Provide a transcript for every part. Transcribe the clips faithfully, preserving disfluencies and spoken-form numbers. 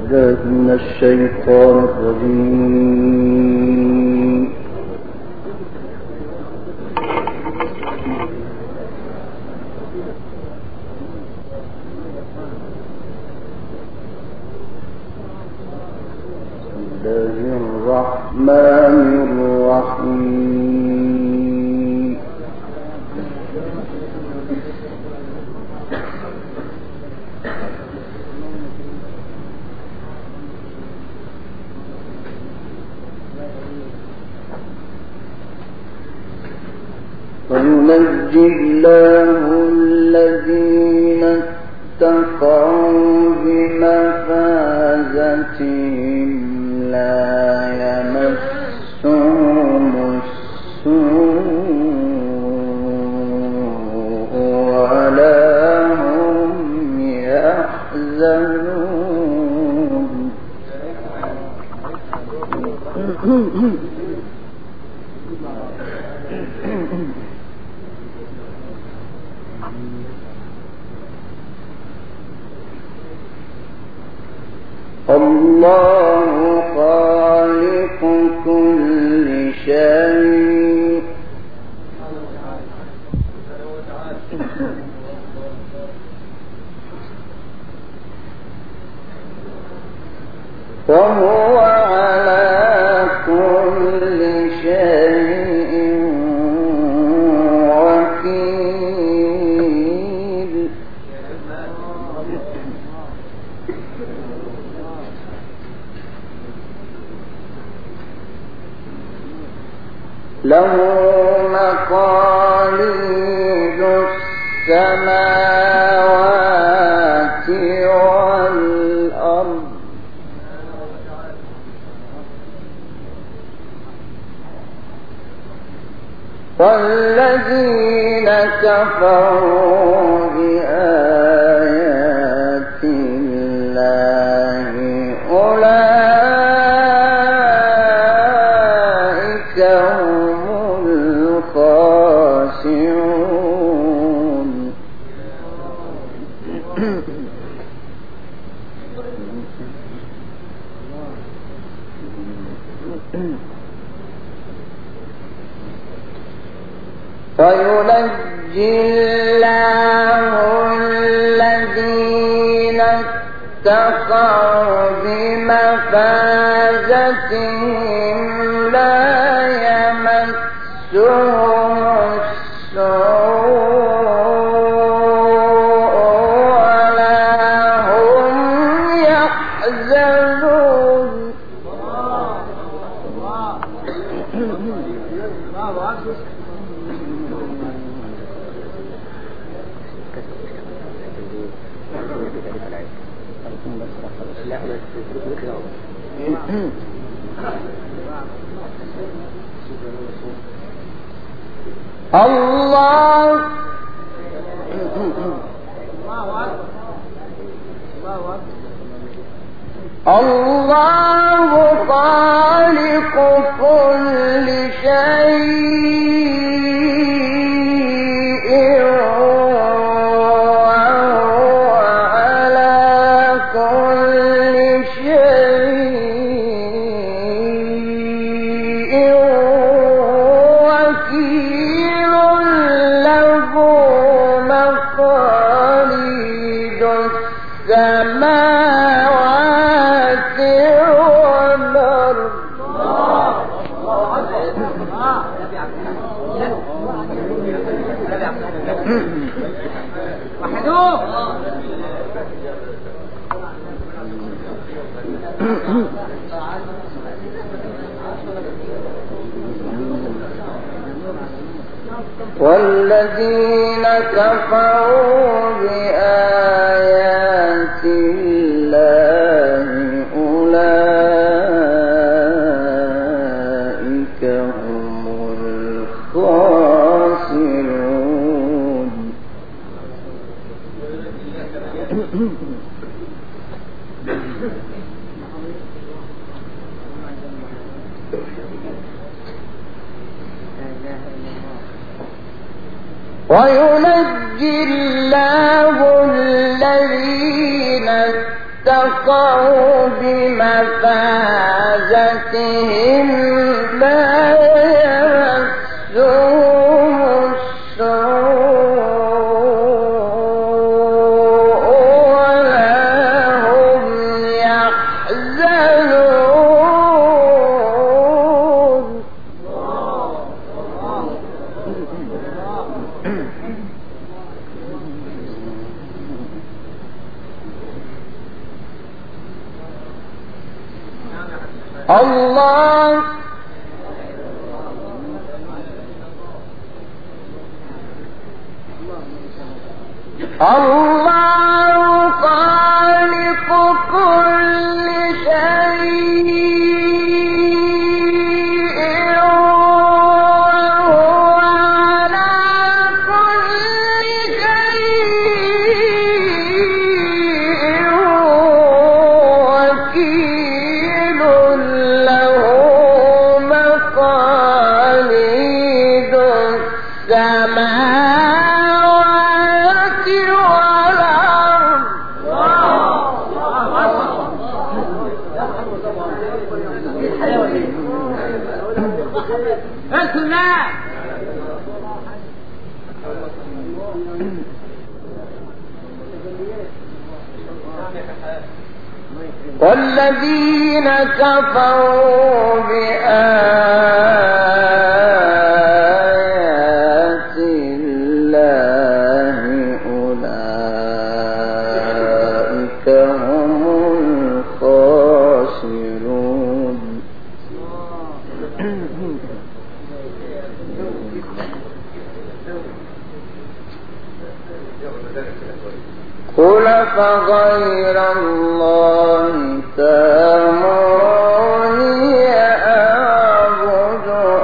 بالله من الشيطان الرجيم. بسم الله الرحمن الرحيم. وينجي الله الذين اتقوا بمفازتهم لا يمسهم السوء ولا هم يحزنون. الله خالق كل شيء وهو على كل شيء وكيل. له مقاليد السماوات والأرض والذين كفروا بآيات الله أولئك هم الخاسرون. فينجي الله الذين اتقوا بمفازتهم لا يمسهم السوء ولا هم يحزنون. الله الله خالق كل شيء وهو على كل شيء وكيل. له مقاليد السماوات والأرض والذين كفروا بآيات الله أولئك هم الخاسرون. وينجي الله الذين اتقوا بمفازتهم لا يمسهم السوء ولا هم يحزنون. الله الله خالق كل شيء وهو على كل شيء وكيل له مقاليد السماوات والأرض. والذين كفروا بآيات الله أولئك هم الخاسرون. قل فغير الله تأمروني أعبد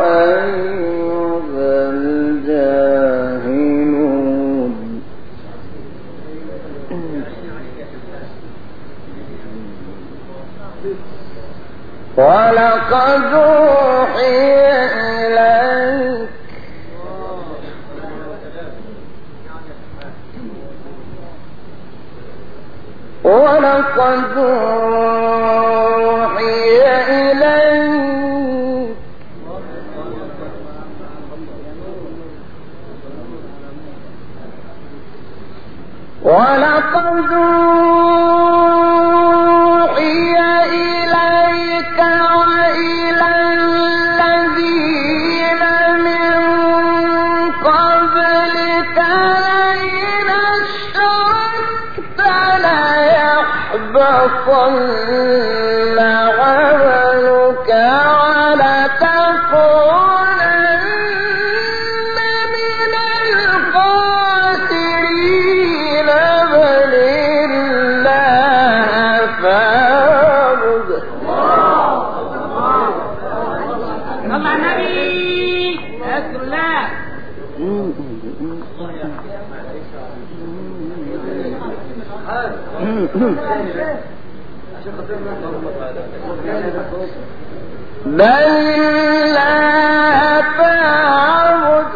أيها الجاهلون. ولقد أوحي إليك ولقد أوحي إليك ولقد أوحي إليك وإلى الذين من قبلك لئن أشركت ليحبطن عملك ولتكونن من الخاسرين. بل الله فاعبد. صلى على النبي. أذكر الله. بل الله فاعبد.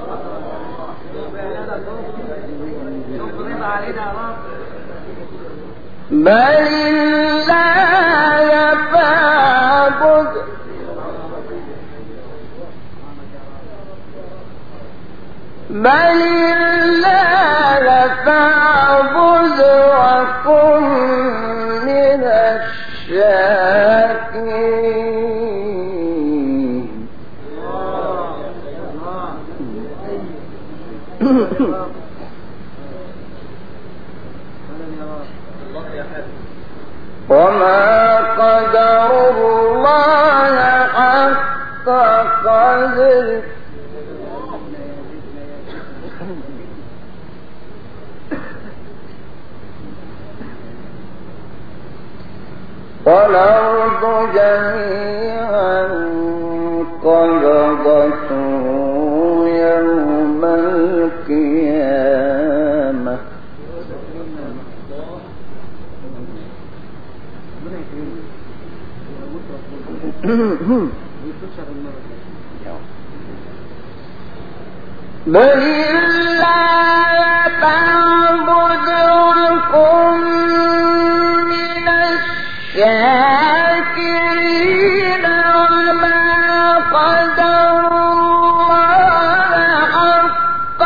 بل الله فاعبد. بل الله فاعبد وكن من الشاكرين. وما قدر الله حق قدره. والأرض جميعا قبضته يوم القيامة بل الله فاعبد وكن من الشاكرين وما قدر الله حق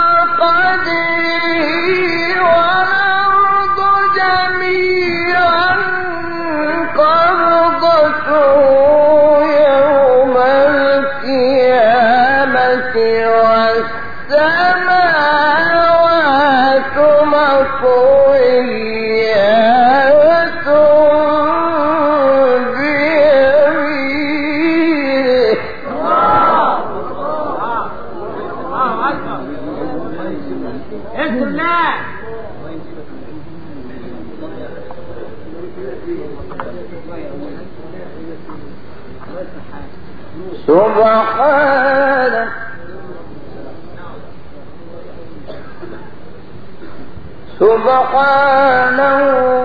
قدره والأرض جميعا قبضته يوم القيامة والسماوات مطويات بيمينه. سبحانه سبحانه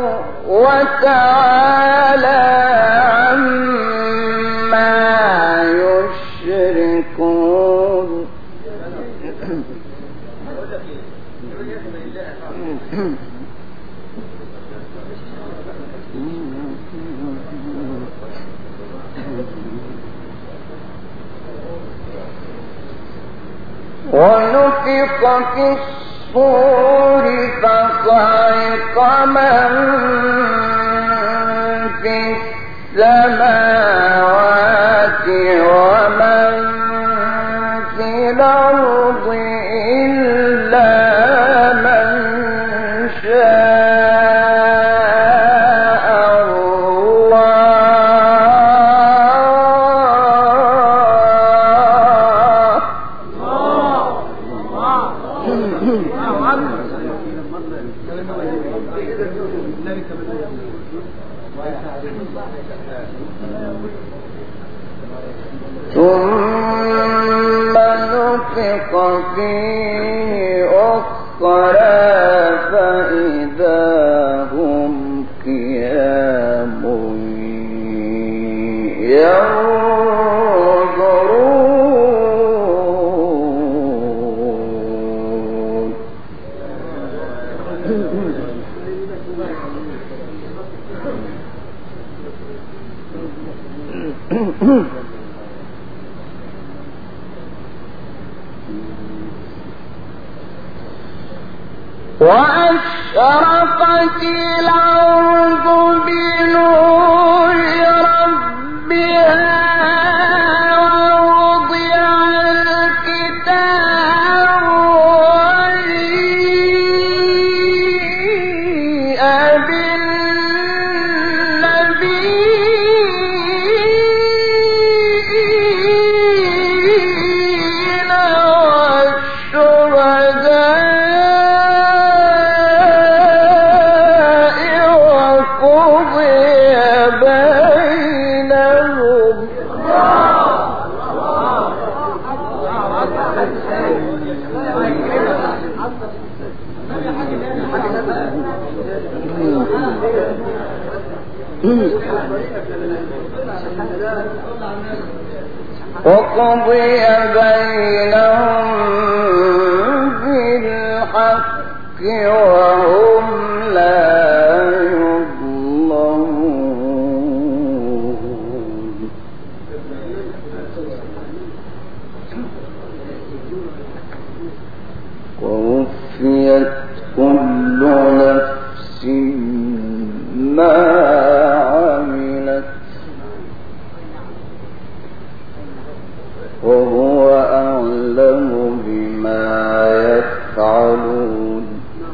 وتعالى عما يشركون. ونفخ في الصور فصعق من في السماوات ومن في الأرض إلا من شاء ثم نفخ فيه أخرى فإذا هم قيام ينظرون. وأشرقت الأرض بنور ربها ووضع الكتاب وجيء بالنبيين والشهداء وقضي بينهم بالحق وهم لا يظلمون. ووفيت كل نفس ما عملت وهو أعلم بما يفعلون.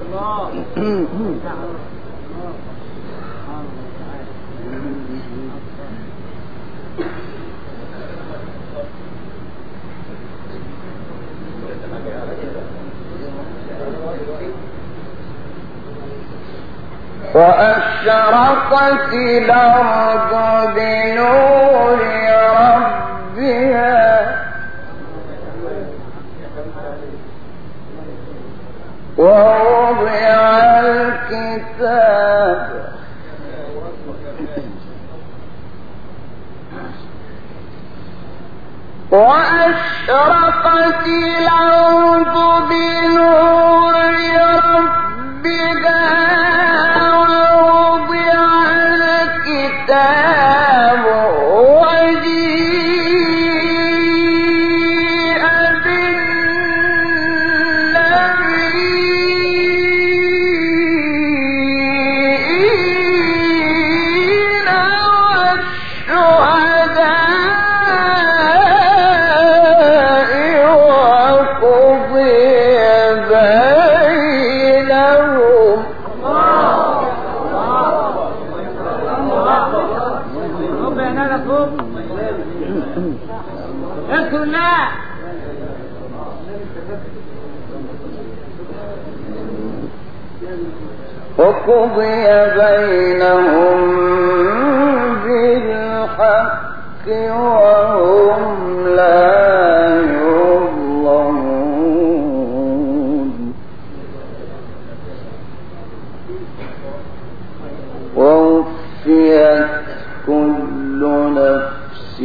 وأشرقت الأرض بنور ربها ووضع الكتاب وأشرقت الأرض بنور ربها ووضع الكتاب الكتاب وجيء بالنبيين والشهداء وقضي بينهم اذكر الله وقضي بينهم بالحق وهم لا يظلمون ووفيت كل نفس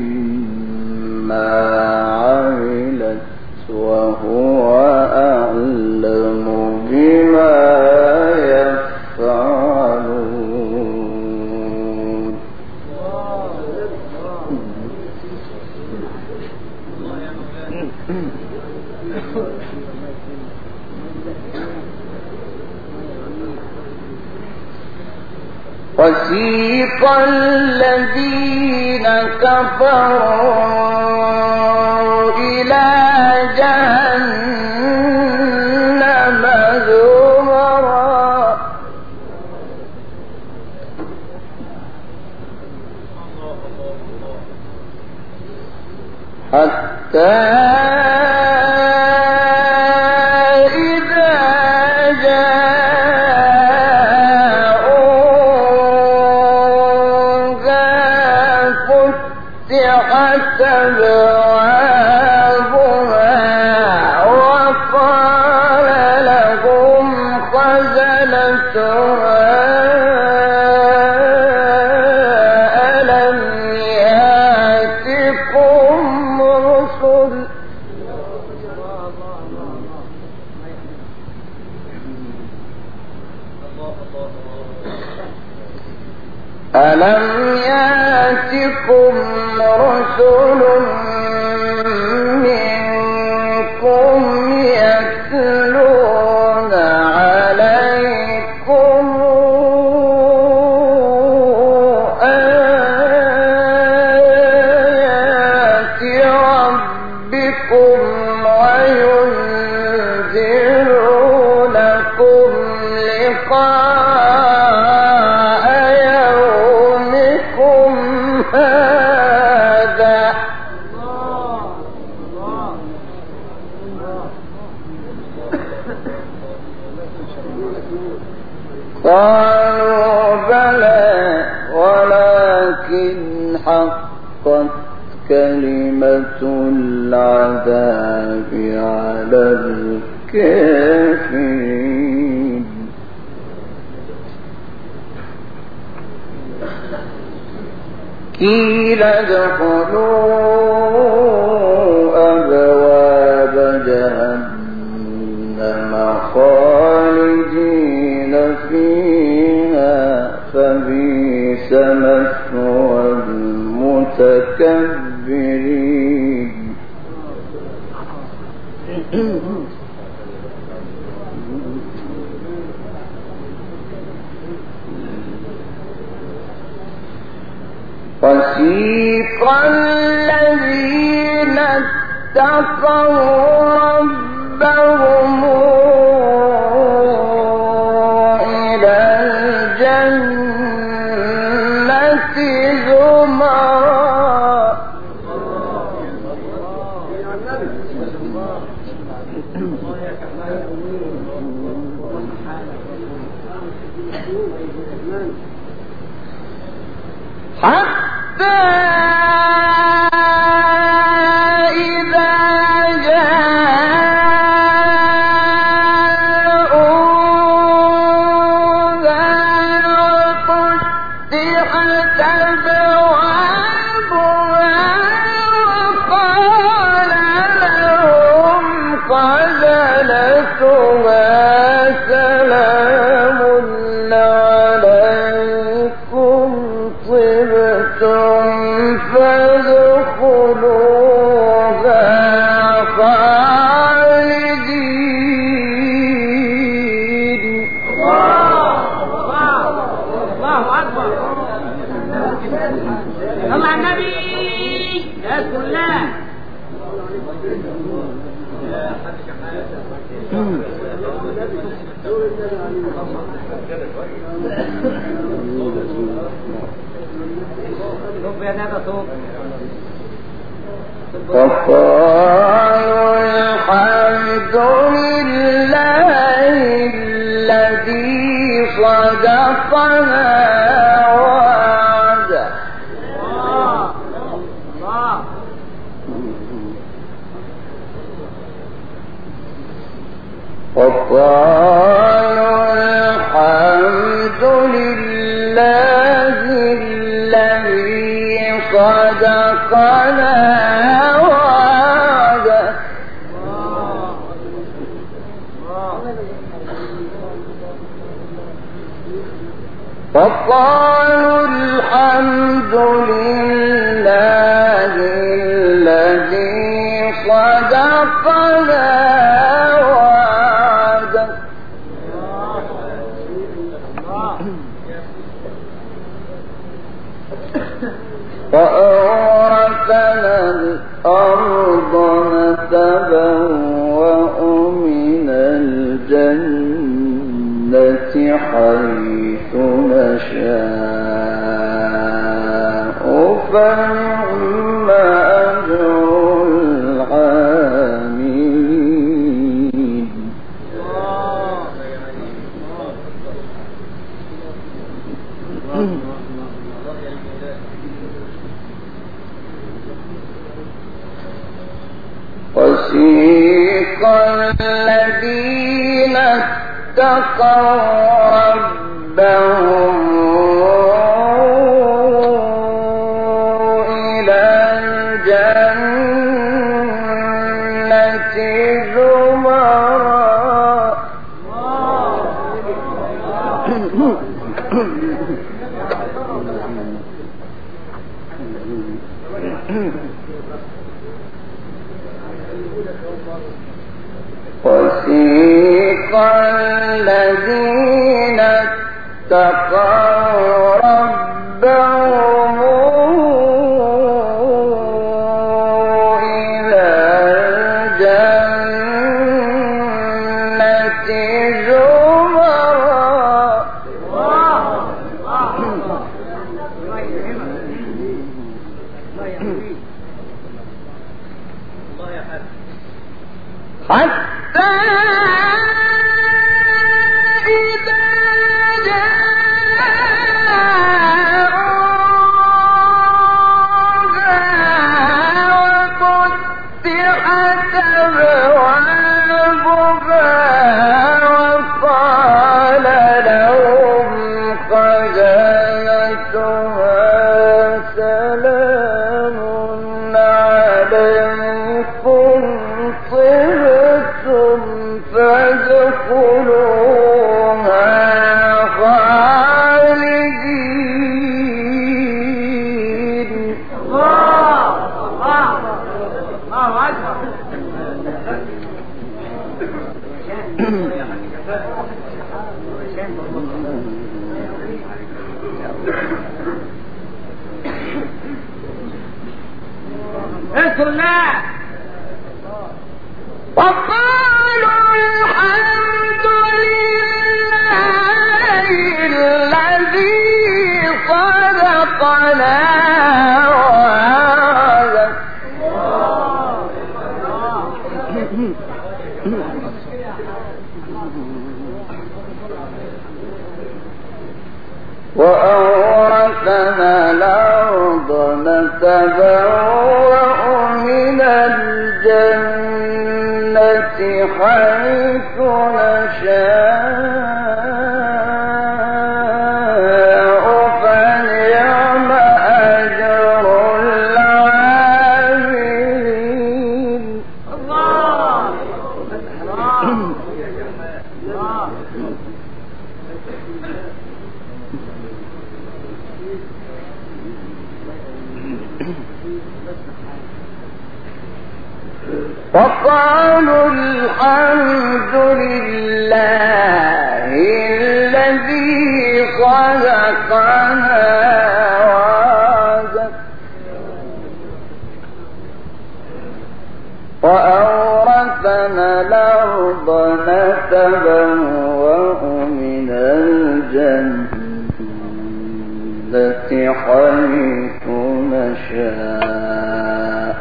ما عملت وهو أعلم بما يفعلون وسيق الذين كفروا إلى جهنم زمرا حتى ألم يأتكم رسل منكم يتلون عليكم آيات ربكم وينذرونكم لقاء قالوا بلى ولكن حقت كلمة العذاب على الكافرين قيل ادخلوا أبواب جهنم خالدين فيها فبئس مثوى المتكبرين وسيق الذين اتقوا ربهم إلى الجنة زمرا حتى إذا جاءوها وفتحت أبوابها وقال لهم خزنتها سلام عليكم طبتم فادخلوها خالدين. الله أكبر. صلى على النبي. يا سلام. وقالوا الحمد لله الذي صدقنا وعده. وقالوا الحمد لله الذي صدقنا وعده. وقالوا الحمد لله الذي صدقنا وعده. وأورثنا الأرض نتبوأ من الجنة حيث نشاء فنعم أجر العاملين. وسيق الذين اتقوا ربهم إلى الجنة زمرا. وسيق الذين اتقوا ربهم إلى الجنة زمرا. حتى إذا جاءوها وفتحت أبوابها وقال لهم خزنتها سلام عليكم طبتم فادخلوها خالدين. الله أكبر. اذكر الله. وقالوا الحمد لله الذي صدقنا وعده. وأورثنا الأرض نتبوأ من الجنة حيث نشاء فنعم أجر العاملين. الله. وقالوا الحمد لله الذي خلقنا وأورثنا الأرض نتبوأ من الجنة حيث نشاء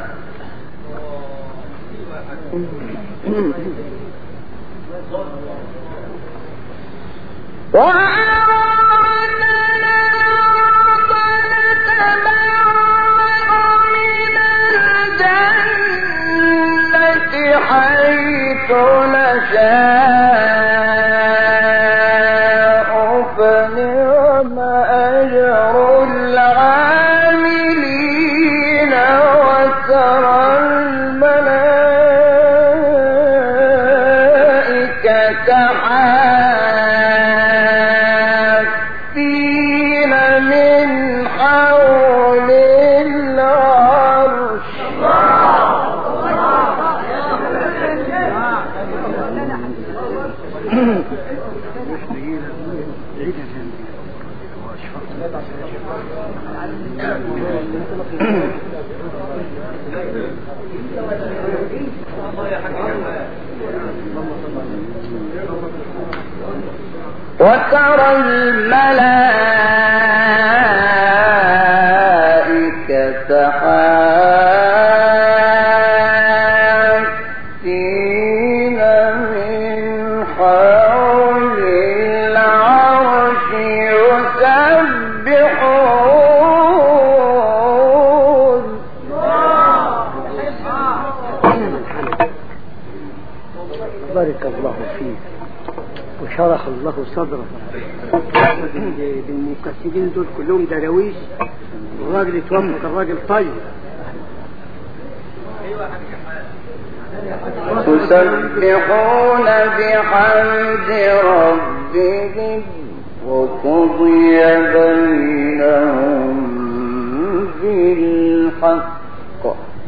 وأورثنا الأرض نتبوأ من الجنة حيث نشاء فنعم أجر العاملين وترى الملائكة حافين من حول العرش وترى الملائكة حافين من حول العرش يسبحون بارك الله فيك وشرح الله صدره. المكسبين دول كلهم دراويش، الراجل يتوفق الراجل طيب. يسبحون بحمد ربهم وقضي بينهم بالحق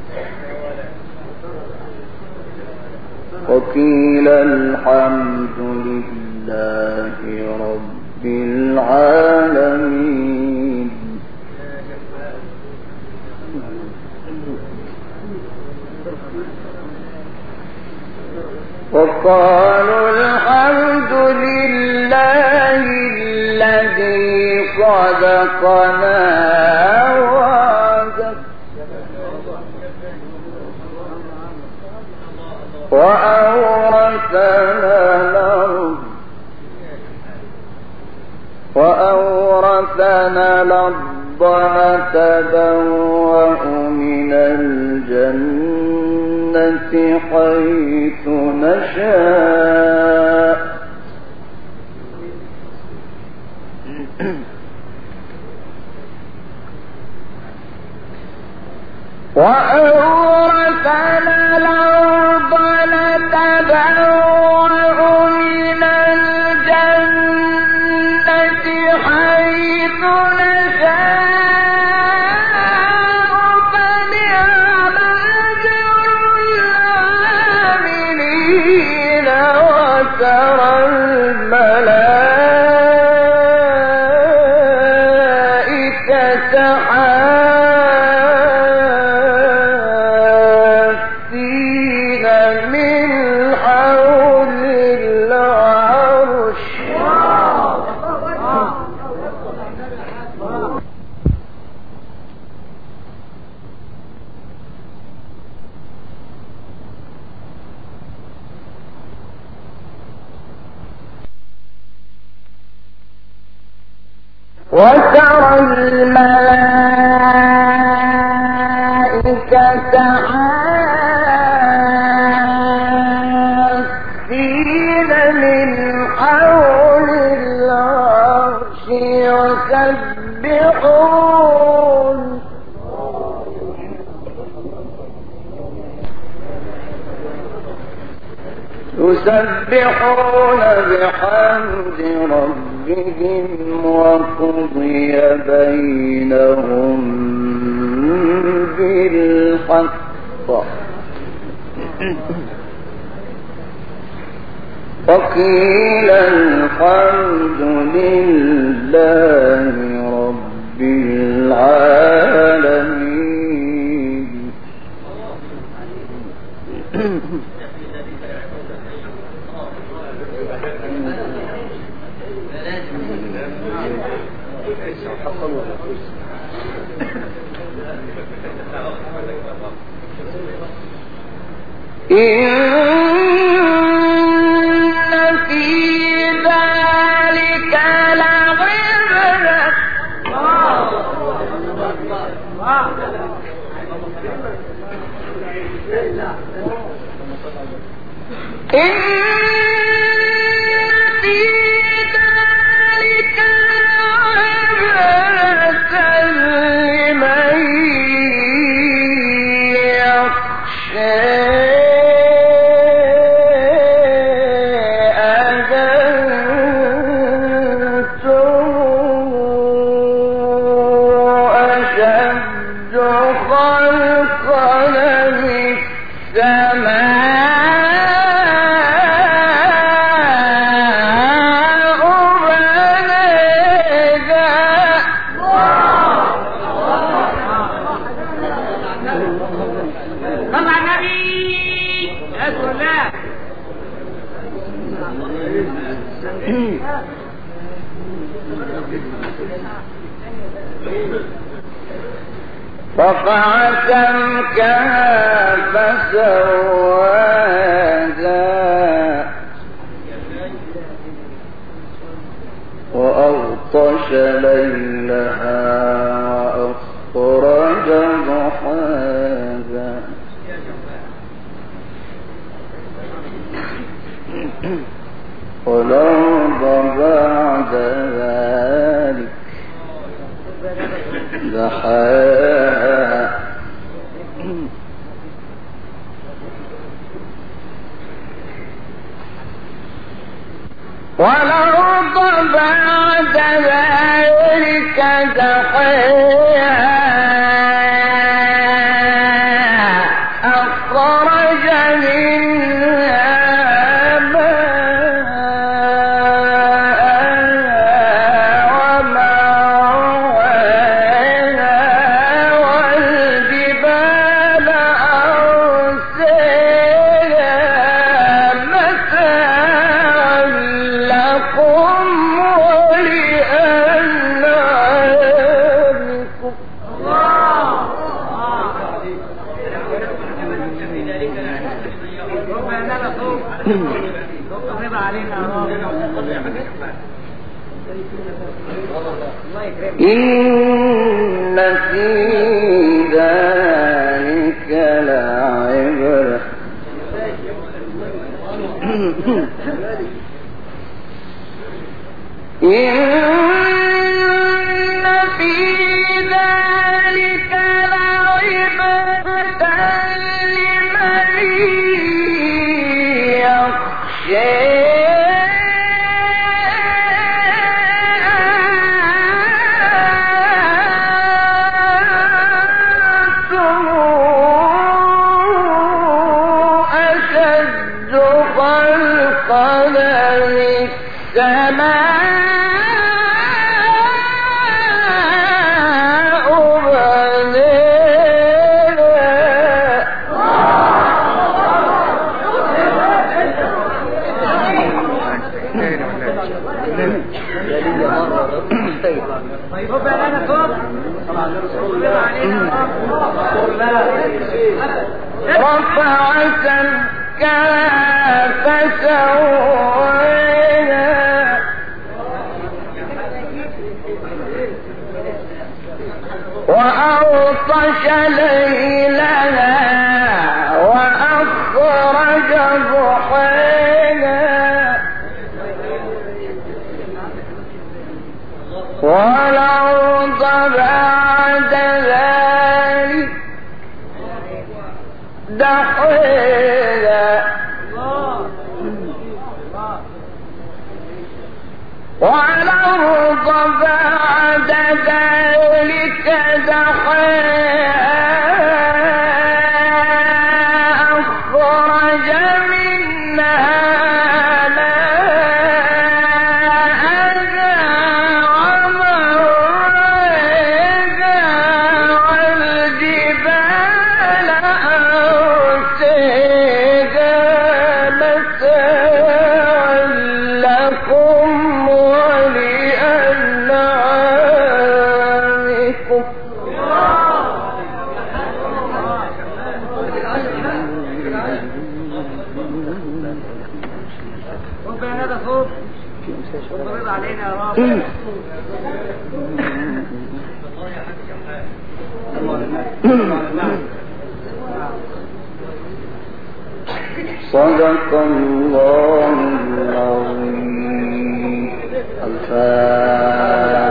وقيل الحمد لله رب العالمين. وقالوا الحمد لله الذي صدقنا وعده وأورثنا الأرض وأورثنا الأرض نتبوأ من الجنة حيث نشاء وأورثنا الأرض نتبوأ من الجنة حيث نشاء فنعم أجر العاملين وترى الملائكة وترى الملائكة حافين من حول العرش يسبحون يسبحون بحمد ربهم وقضي بينهم وقيل الحمد لله رب العالمين. إن في ذلك لعبرة إن في ذلك لعبرة لمن يخشى رفع سمكها فسواها وأغطش ليلها وأخرج ضحاها والأرض بعد ذلك دحاها والأرض بعد ذلك دحاها أخرج منها إن في ذلك لعبرة إن في ذلك لعبرة لمن يخشى رفع سمكها فسواها وأغطش ليلها وأخرج ضحاها والأرض بعد ذلك دحاها والأرض بعد ذلك دحاها أخرج علينا يا رب. صدق الله العظيم. الفاتحة.